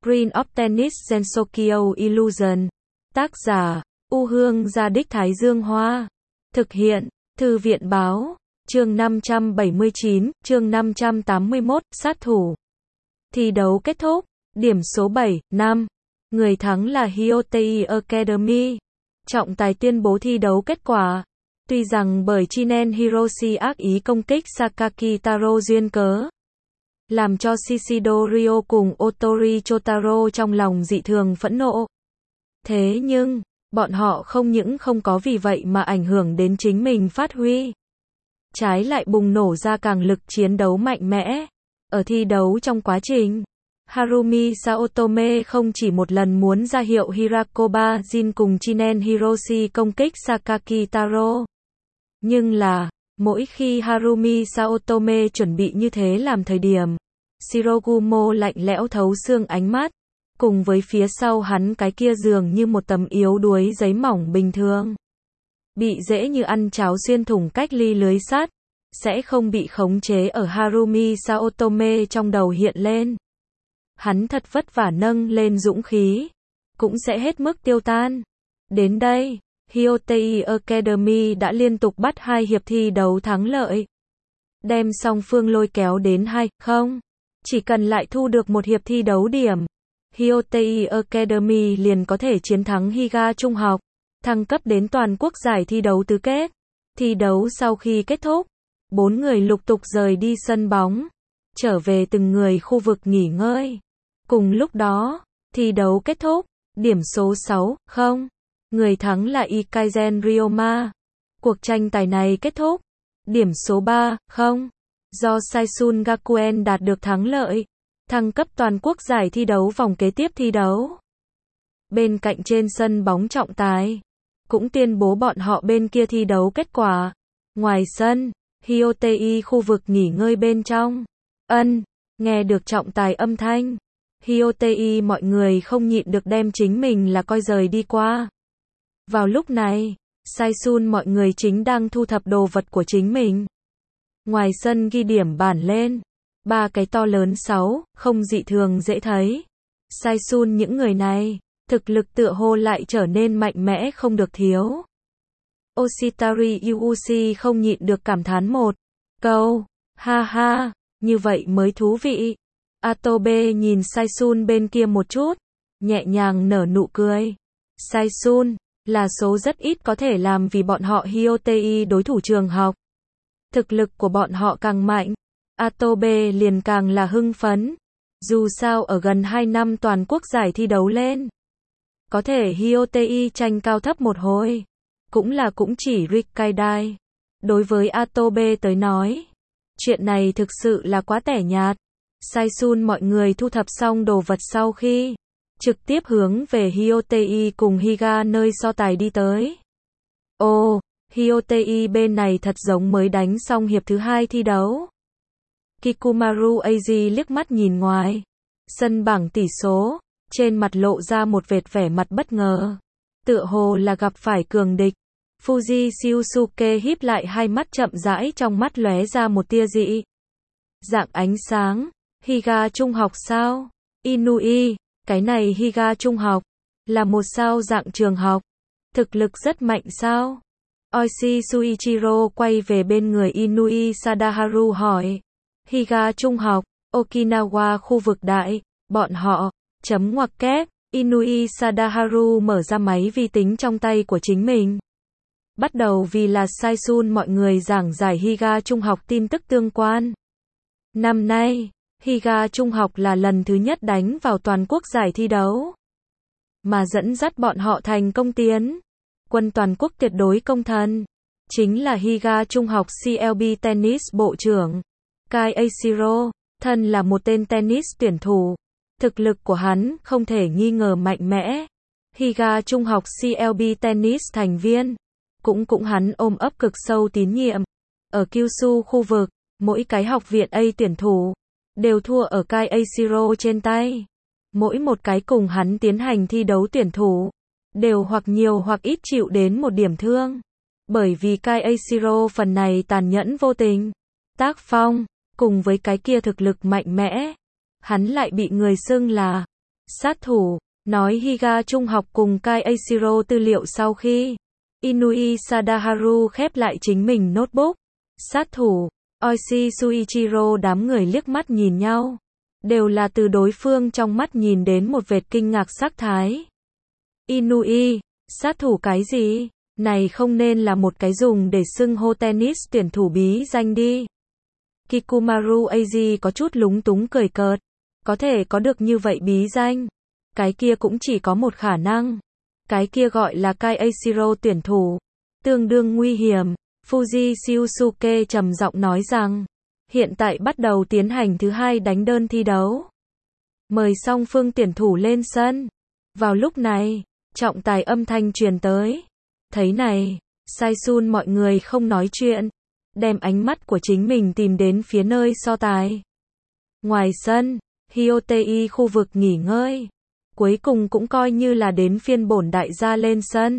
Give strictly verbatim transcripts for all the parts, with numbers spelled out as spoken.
Green of Tennis Gensokyo Illusion. Tác giả, U Hương Gia Đích Thái Dương Hoa. Thực hiện, Thư viện Báo. Chương năm trăm bảy mươi chín, chương năm trăm tám mươi mốt, sát thủ. Thi đấu kết thúc. Điểm số bảy, năm. Người thắng là Hyotei Academy. Trọng tài tuyên bố thi đấu kết quả. Tuy rằng bởi Chinen Hiroshi ác ý công kích Sakaki Taro duyên cớ, làm cho Shishido Ryo cùng Otori Chotaro trong lòng dị thường phẫn nộ. Thế nhưng, bọn họ không những không có vì vậy mà ảnh hưởng đến chính mình phát huy. Trái lại bùng nổ ra càng lực chiến đấu mạnh mẽ. Ở thi đấu trong quá trình, Harumi Saotome không chỉ một lần muốn ra hiệu Hirakoba Jin cùng Chinen Hiroshi công kích Sakaki Taro. Nhưng là, mỗi khi Harumi Saotome chuẩn bị như thế làm thời điểm, Shirogumo lạnh lẽo thấu xương ánh mắt, cùng với phía sau hắn cái kia dường như một tấm yếu đuối giấy mỏng bình thường, bị dễ như ăn cháo xuyên thủng cách ly lưới sắt, sẽ không bị khống chế ở Harumi Saotome trong đầu hiện lên. Hắn thật vất vả nâng lên dũng khí, cũng sẽ hết mức tiêu tan. Đến đây, Hyotei Academy đã liên tục bắt hai hiệp thi đấu thắng lợi, đem song phương lôi kéo đến hai không. Chỉ cần lại thu được một hiệp thi đấu điểm, Hyotei Academy liền có thể chiến thắng Higa Trung học, thăng cấp đến toàn quốc giải thi đấu tứ kết. Thi đấu sau khi kết thúc, bốn người lục tục rời đi sân bóng, trở về từng người khu vực nghỉ ngơi. Cùng lúc đó, thi đấu kết thúc, điểm số sáu không. Người thắng là Ikaizen Ryoma. Cuộc tranh tài này kết thúc, điểm số ba không. Do Saisun Gakuen đạt được thắng lợi, thăng cấp toàn quốc giải thi đấu vòng kế tiếp thi đấu. Bên cạnh trên sân bóng trọng tài, cũng tuyên bố bọn họ bên kia thi đấu kết quả. Ngoài sân, Hyotei khu vực nghỉ ngơi bên trong. Ân, nghe được trọng tài âm thanh, Hyotei mọi người không nhịn được đem chính mình là coi rời đi qua. Vào lúc này, Saisun mọi người chính đang thu thập đồ vật của chính mình. Ngoài sân ghi điểm bản lên, ba cái to lớn sáu, không dị thường dễ thấy. Saisun những người này, thực lực tựa hồ lại trở nên mạnh mẽ không được thiếu. Oshitari Yuushi không nhịn được cảm thán một câu, ha ha, như vậy mới thú vị. Atobe nhìn Saisun bên kia một chút, nhẹ nhàng nở nụ cười. Saisun là số rất ít có thể làm vì bọn họ Hyotei đối thủ trường học. Thực lực của bọn họ càng mạnh, Atobe liền càng là hưng phấn. Dù sao ở gần hai năm toàn quốc giải thi đấu lên, có thể Hyotei tranh cao thấp một hồi, cũng là cũng chỉ Rikkaidai. Đối với Atobe tới nói, chuyện này thực sự là quá tẻ nhạt. Saisun mọi người thu thập xong đồ vật sau khi trực tiếp hướng về Hyotei cùng Higa nơi so tài đi tới. Ồ, Hyotei bên này thật giống mới đánh xong hiệp thứ hai thi đấu. Kikumaru Eiji liếc mắt nhìn ngoài sân bảng tỷ số, trên mặt lộ ra một vệt vẻ mặt bất ngờ, tựa hồ là gặp phải cường địch. Fuji Shiusuke híp lại hai mắt chậm rãi, trong mắt lóe ra một tia dị dạng ánh sáng. Higa Trung học sao? Inui, cái này Higa Trung học là một sao dạng trường học, thực lực rất mạnh sao? Oishi Suichiro quay về bên người Inui Sadaharu hỏi. Higa Trung học, Okinawa khu vực đại, bọn họ, chấm ngoặc kép. Inui Sadaharu mở ra máy vi tính trong tay của chính mình, bắt đầu vì là Saisun mọi người giảng giải Higa Trung học tin tức tương quan. Năm nay, Higa Trung học là lần thứ nhất đánh vào toàn quốc giải thi đấu, mà dẫn dắt bọn họ thành công tiến quân toàn quốc tuyệt đối công thần, chính là Higa Trung học xê lờ bê Tennis Bộ trưởng Kai Eishiro. Thân là một tên tennis tuyển thủ, thực lực của hắn không thể nghi ngờ mạnh mẽ. Higa Trung học xê lờ bê Tennis thành viên, cũng cũng hắn ôm ấp cực sâu tín nhiệm. Ở Kyushu khu vực, mỗi cái học viện A tuyển thủ đều thua ở Kai Eishiro trên tay. Mỗi một cái cùng hắn tiến hành thi đấu tuyển thủ đều hoặc nhiều hoặc ít chịu đến một điểm thương. Bởi vì Kai Eishiro phần này tàn nhẫn vô tình, tác phong, cùng với cái kia thực lực mạnh mẽ, hắn lại bị người xưng là Sát thủ, nói Higa trung học cùng Kai Eiichiro tư liệu sau khi Inui Sadaharu khép lại chính mình notebook. Sát thủ, Oishi Suichiro đám người liếc mắt nhìn nhau. Đều là từ đối phương trong mắt nhìn đến một vệt kinh ngạc sắc thái. Inui, sát thủ cái gì? Này không nên là một cái dùng để xưng hô tennis tuyển thủ bí danh đi. Kikumaru Eiji có chút lúng túng cười cợt. Có thể có được như vậy bí danh. Cái kia cũng chỉ có một khả năng. Cái kia gọi là Kai Eiichiro tuyển thủ. Tương đương nguy hiểm. Fuji Shiosuke trầm giọng nói rằng. Hiện tại bắt đầu tiến hành thứ hai đánh đơn thi đấu. Mời song phương tuyển thủ lên sân. Vào lúc này, trọng tài âm thanh truyền tới. Thấy này, Saisun mọi người không nói chuyện. Đem ánh mắt của chính mình tìm đến phía nơi so tài. Ngoài sân, Hyotei khu vực nghỉ ngơi. Cuối cùng cũng coi như là đến phiên bổn đại gia lên sân.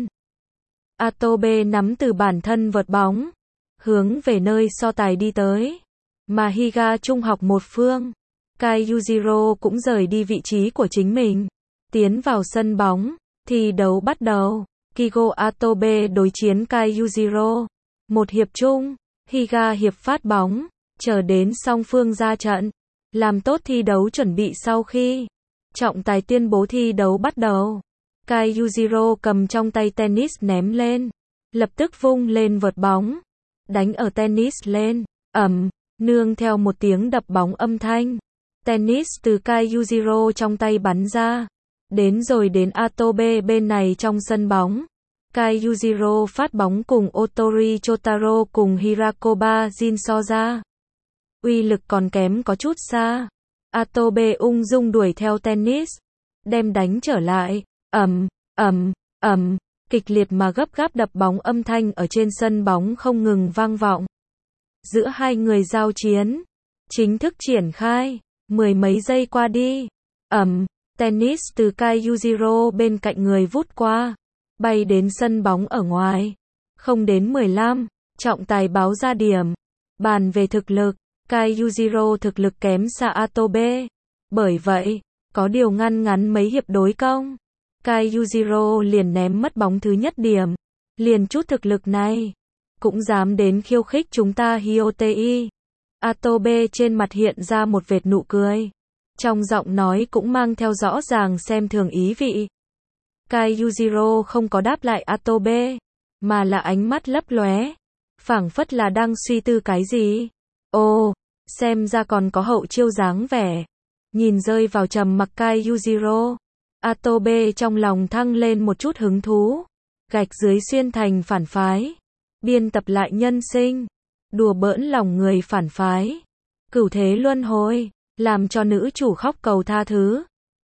Atobe nắm từ bản thân vợt bóng. Hướng về nơi so tài đi tới. Mà Higa trung học một phương. Kai Yujiro cũng rời đi vị trí của chính mình. Tiến vào sân bóng. Thi đấu bắt đầu. Kigo Atobe đối chiến Kai Yujiro. Một hiệp chung. Higa hiệp phát bóng. Chờ đến song phương ra trận. Làm tốt thi đấu chuẩn bị sau khi. Trọng tài tuyên bố thi đấu bắt đầu. Kai Yujiro cầm trong tay tennis ném lên. Lập tức vung lên vợt bóng. Đánh ở tennis lên. Ầm. Nương theo một tiếng đập bóng âm thanh. Tennis từ Kai Yujiro trong tay bắn ra. Đến rồi đến Atobe bên này trong sân bóng. Kai Yujiro phát bóng cùng Otori Chotaro cùng Hirakoba Jin so ra. Uy lực còn kém có chút xa. Atobe ung dung đuổi theo tennis. Đem đánh trở lại. Ầm, ầm, ầm. Kịch liệt mà gấp gáp đập bóng âm thanh ở trên sân bóng không ngừng vang vọng. Giữa hai người giao chiến. Chính thức triển khai. Mười mấy giây qua đi. Ầm. Tennis từ Kai Yujiro bên cạnh người vút qua. Bay đến sân bóng ở ngoài. Không đến mười lăm. Trọng tài báo ra điểm. Bàn về thực lực. Kai Yujiro thực lực kém xa Atobe. Bởi vậy, có điều ngăn ngắn mấy hiệp đối công. Kai Yujiro liền ném mất bóng thứ nhất điểm. Liền chút thực lực này. Cũng dám đến khiêu khích chúng ta Hyotei. Atobe trên mặt hiện ra một vệt nụ cười. Trong giọng nói cũng mang theo rõ ràng xem thường ý vị. Kai Yujiro không có đáp lại Atobe. Mà là ánh mắt lấp lóe. Phảng phất là đang suy tư cái gì. Ồ, xem ra còn có hậu chiêu dáng vẻ. Nhìn rơi vào trầm mặc Kai Yujiro. Atobe trong lòng thăng lên một chút hứng thú. Gạch dưới xuyên thành phản phái. Biên tập lại nhân sinh. Đùa bỡn lòng người phản phái. Cửu thế luân hồi. Làm cho nữ chủ khóc cầu tha thứ.